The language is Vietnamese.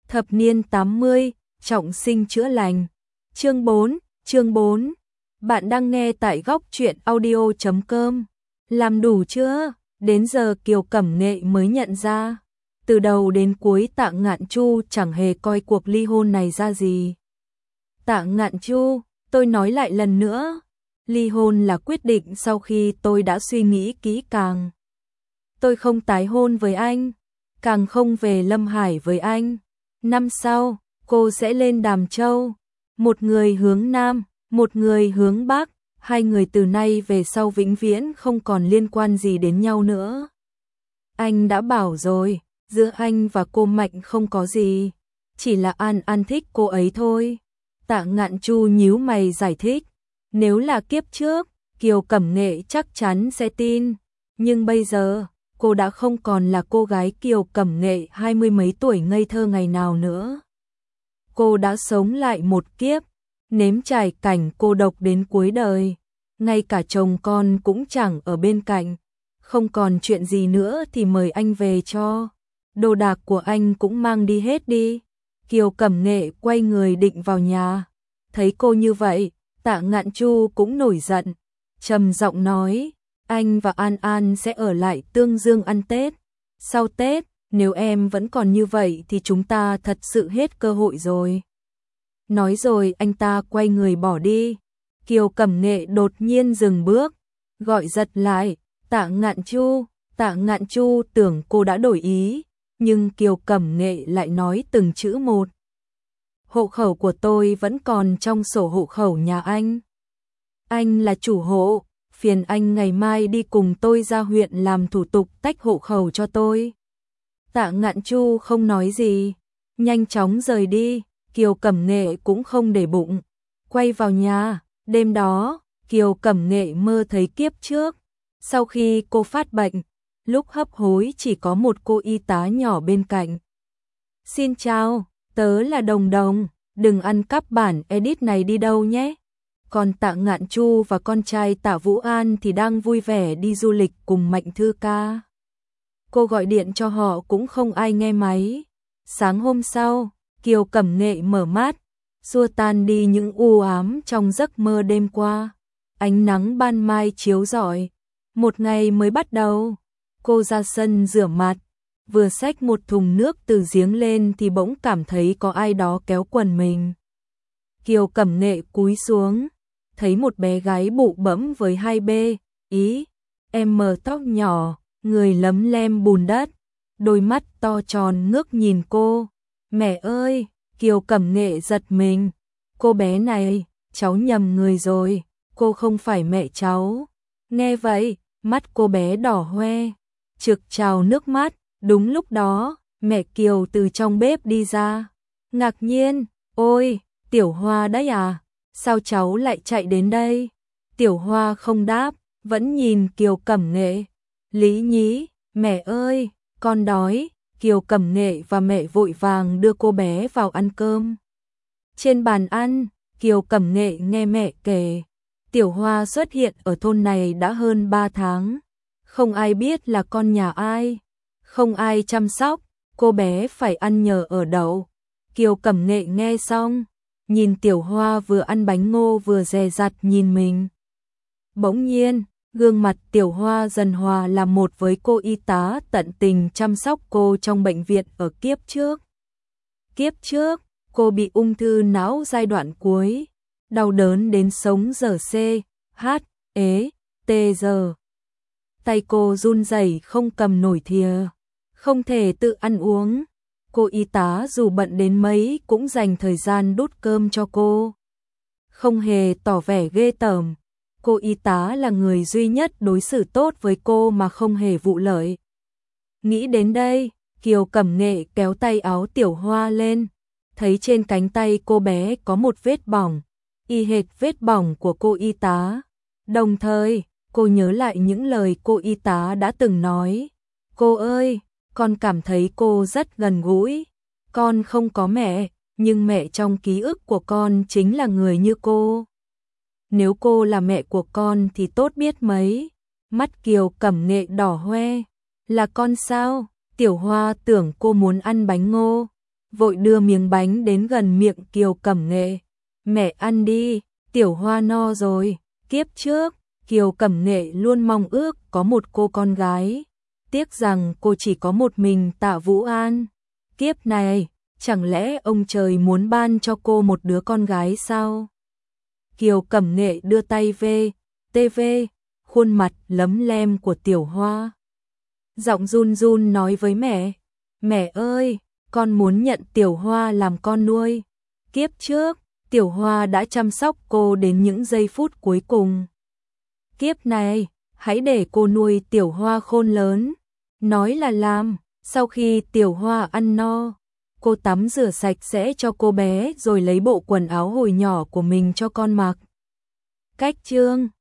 Thập niên 80, trọng sinh chữa lành. Chương 4. Bạn đang nghe tại góc truyện audio.com. Làm đủ chưa? Đến giờ Kiều Cẩm Nghệ mới nhận ra. Từ đầu đến cuối Tạ Ngạn Chu chẳng hề coi cuộc ly hôn này ra gì. Tạ Ngạn Chu, tôi nói lại lần nữa. Ly hôn là quyết định sau khi tôi đã suy nghĩ kỹ càng. Tôi không tái hôn với anh, càng không về Lâm Hải với anh. Năm sau, cô sẽ lên Đàm Châu. Một người hướng Nam, một người hướng Bắc. Hai người từ nay về sau vĩnh viễn không còn liên quan gì đến nhau nữa. Anh đã bảo rồi, giữa anh và cô Mạnh không có gì. Chỉ là An An thích cô ấy thôi. Tạ Ngạn Chu nhíu mày giải thích. Nếu là kiếp trước, Kiều Cẩm Nghệ chắc chắn sẽ tin. Nhưng bây giờ, cô đã không còn là cô gái Kiều Cẩm Nghệ 20 mấy tuổi ngây thơ ngày nào nữa. Cô đã sống lại một kiếp, nếm trải cảnh cô độc đến cuối đời. Ngay cả chồng con cũng chẳng ở bên cạnh. Không còn chuyện gì nữa thì mời anh về cho. Đồ đạc của anh cũng mang đi hết đi. Kiều Cẩm Nghệ quay người định vào nhà. Thấy cô như vậy, Tạ Ngạn Chu cũng nổi giận. Trầm giọng nói, anh và An An sẽ ở lại Tương Dương ăn Tết. Sau Tết, nếu em vẫn còn như vậy thì chúng ta thật sự hết cơ hội rồi. Nói rồi anh ta quay người bỏ đi. Kiều Cẩm Nghệ đột nhiên dừng bước, gọi giật lại, Tạ Ngạn Chu. Tạ Ngạn Chu tưởng cô đã đổi ý, nhưng Kiều Cẩm Nghệ lại nói từng chữ một. Hộ khẩu của tôi vẫn còn trong sổ hộ khẩu nhà anh. Anh là chủ hộ, phiền anh ngày mai đi cùng tôi ra huyện làm thủ tục tách hộ khẩu cho tôi. Tạ Ngạn Chu không nói gì, nhanh chóng rời đi. Kiều Cẩm Nghệ cũng không để bụng, quay vào nhà. Đêm đó, Kiều Cẩm Nghệ mơ thấy kiếp trước. Sau khi cô phát bệnh, lúc hấp hối chỉ có một cô y tá nhỏ bên cạnh. Xin chào, tớ là Đồng Đồng, đừng ăn cắp bản edit này đi đâu nhé. Còn Tạ Ngạn Chu và con trai Tạ Vũ An thì đang vui vẻ đi du lịch cùng Mạnh Thư Ca. Cô gọi điện cho họ cũng không ai nghe máy. Sáng hôm sau, Kiều Cẩm Nghệ mở mắt, xua tan đi những u ám trong giấc mơ đêm qua. Ánh nắng ban mai chiếu rọi, một ngày mới bắt đầu. Cô ra sân rửa mặt, vừa xách một thùng nước từ giếng lên thì bỗng cảm thấy có ai đó kéo quần mình. Kiều Cẩm Nghệ cúi xuống, thấy một bé gái bụ bẫm với 2 tóc nhỏ, người lấm lem bùn đất, đôi mắt to tròn ngước nhìn cô. Mẹ ơi! Kiều Cẩm Nghệ giật mình. Cô bé này, cháu nhầm người rồi, cô không phải mẹ cháu. Nghe vậy, mắt cô bé đỏ hoe, trực trào nước mắt. Đúng lúc đó, mẹ Kiều từ trong bếp đi ra. Ngạc nhiên, ôi, Tiểu Hoa đấy à? Sao cháu lại chạy đến đây? Tiểu Hoa không đáp, vẫn nhìn Kiều Cẩm Nghệ. Lý nhí, mẹ ơi, con đói. Kiều Cẩm Nghệ và mẹ vội vàng đưa cô bé vào ăn cơm. Trên bàn ăn, Kiều Cẩm Nghệ nghe mẹ kể, Tiểu Hoa xuất hiện ở thôn này đã hơn 3 tháng. Không ai biết là con nhà ai, không ai chăm sóc, cô bé phải ăn nhờ ở đậu. Kiều Cẩm Nghệ nghe xong, nhìn Tiểu Hoa vừa ăn bánh ngô vừa dè dặt nhìn mình. Bỗng nhiên, gương mặt Tiểu Hoa dần hòa làm một với cô y tá tận tình chăm sóc cô trong bệnh viện ở kiếp trước. Kiếp trước, cô bị ung thư não giai đoạn cuối, đau đớn đến sống dở giờ. Tay cô run rẩy không cầm nổi thìa, không thể tự ăn uống. Cô y tá dù bận đến mấy cũng dành thời gian đút cơm cho cô. Không hề tỏ vẻ ghê tởm. Cô y tá là người duy nhất đối xử tốt với cô mà không hề vụ lợi. Nghĩ đến đây, Kiều Cẩm Nghệ kéo tay áo Tiểu Hoa lên, thấy trên cánh tay cô bé có một vết bỏng, y hệt vết bỏng của cô y tá. Đồng thời, cô nhớ lại những lời cô y tá đã từng nói. Cô ơi, con cảm thấy cô rất gần gũi. Con không có mẹ, nhưng mẹ trong ký ức của con chính là người như cô. Nếu cô là mẹ của con thì tốt biết mấy. Mắt Kiều Cẩm Nghệ đỏ hoe. Là con sao? Tiểu Hoa tưởng cô muốn ăn bánh ngô, vội đưa miếng bánh đến gần miệng Kiều Cẩm Nghệ. Mẹ ăn đi, Tiểu Hoa no rồi. Kiếp trước, Kiều Cẩm Nghệ luôn mong ước có một cô con gái. Tiếc rằng cô chỉ có một mình Tạ Vũ An. Kiếp này, chẳng lẽ ông trời muốn ban cho cô một đứa con gái sao? Kiều Cẩm Nghệ đưa tay về, TV, khuôn mặt lấm lem của Tiểu Hoa. Giọng run run nói với mẹ, mẹ ơi, con muốn nhận Tiểu Hoa làm con nuôi. Kiếp trước, Tiểu Hoa đã chăm sóc cô đến những giây phút cuối cùng. Kiếp này, hãy để cô nuôi Tiểu Hoa khôn lớn. Nói là làm, sau khi Tiểu Hoa ăn no, cô tắm rửa sạch sẽ cho cô bé rồi lấy bộ quần áo hồi nhỏ của mình cho con mặc. Cách chương